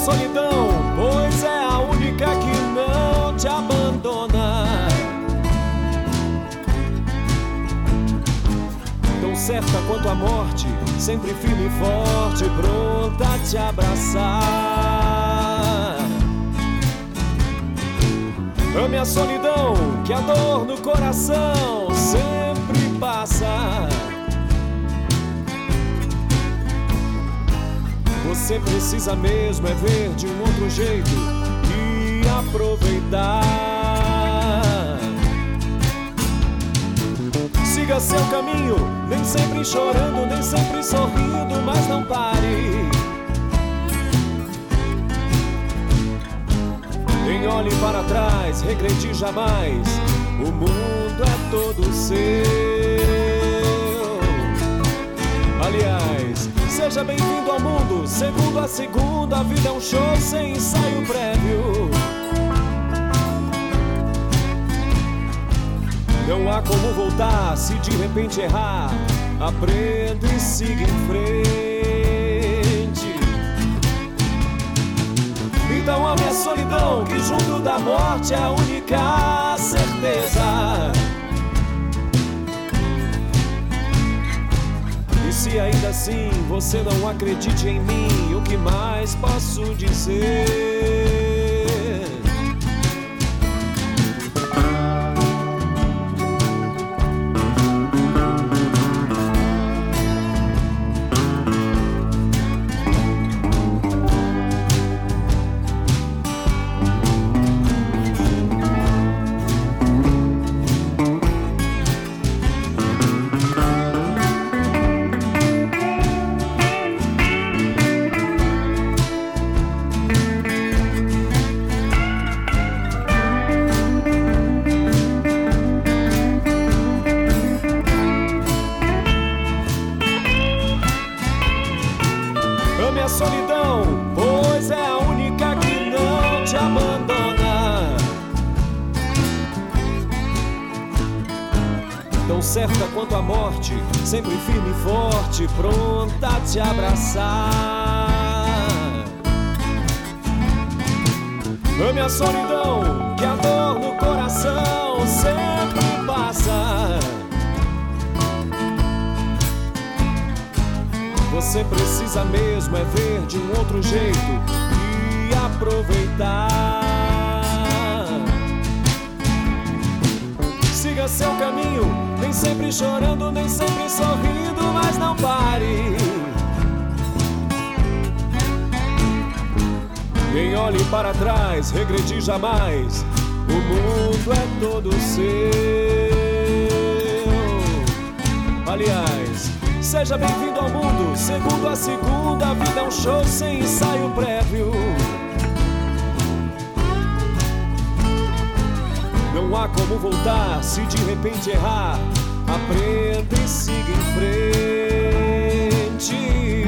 solidão, pois é a única que não te abandona. Tão certa quanto a morte, sempre firme e forte, pronta a te abraçar. Ame a solidão, que a dor no coração sempre passa. Você precisa mesmo é ver de um outro jeito e aproveitar. Siga seu caminho, nem sempre chorando, nem sempre sorrindo, mas não pare. Nem olhe para trás, regrede jamais, o mundo é todo seu. Aliás, seja bem-vindo ao mundo, segundo a segunda, a vida é um show sem ensaio prévio. Não há como voltar, se de repente errar, aprenda e siga em frente. Então ame a solidão, que junto da morte é a única certeza. E se ainda assim você não acredite em mim, o que mais posso dizer? Ame a solidão, pois é a única que não te abandona. Tão certa quanto a morte, sempre firme e forte, pronta a te abraçar. Ame a solidão, que a dor no coração sempre passa. Você precisa mesmo é ver de um outro jeito e aproveitar. Siga seu caminho, nem sempre chorando, nem sempre sorrindo, mas não pare. Nem olhe para trás, regrede jamais, o mundo é todo seu. Aliás, seja bem-vindo ao mundo, segundo a segunda, a vida é um show sem ensaio prévio. Não há como voltar, se de repente errar, aprenda e siga em frente.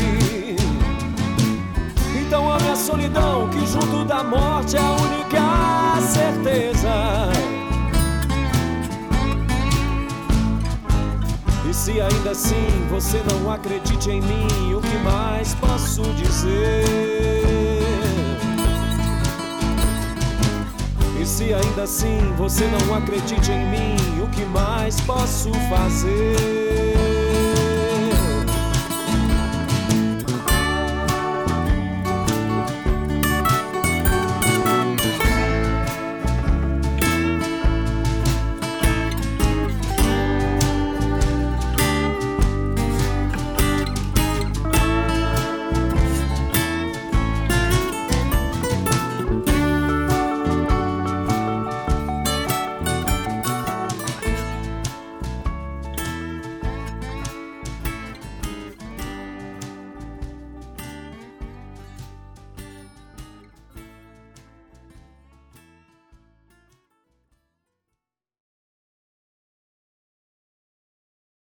Então ame a solidão, que junto da morte é a única certeza. E se ainda assim você não acredite em mim, o que mais posso dizer? E se ainda assim você não acredite em mim, o que mais posso fazer?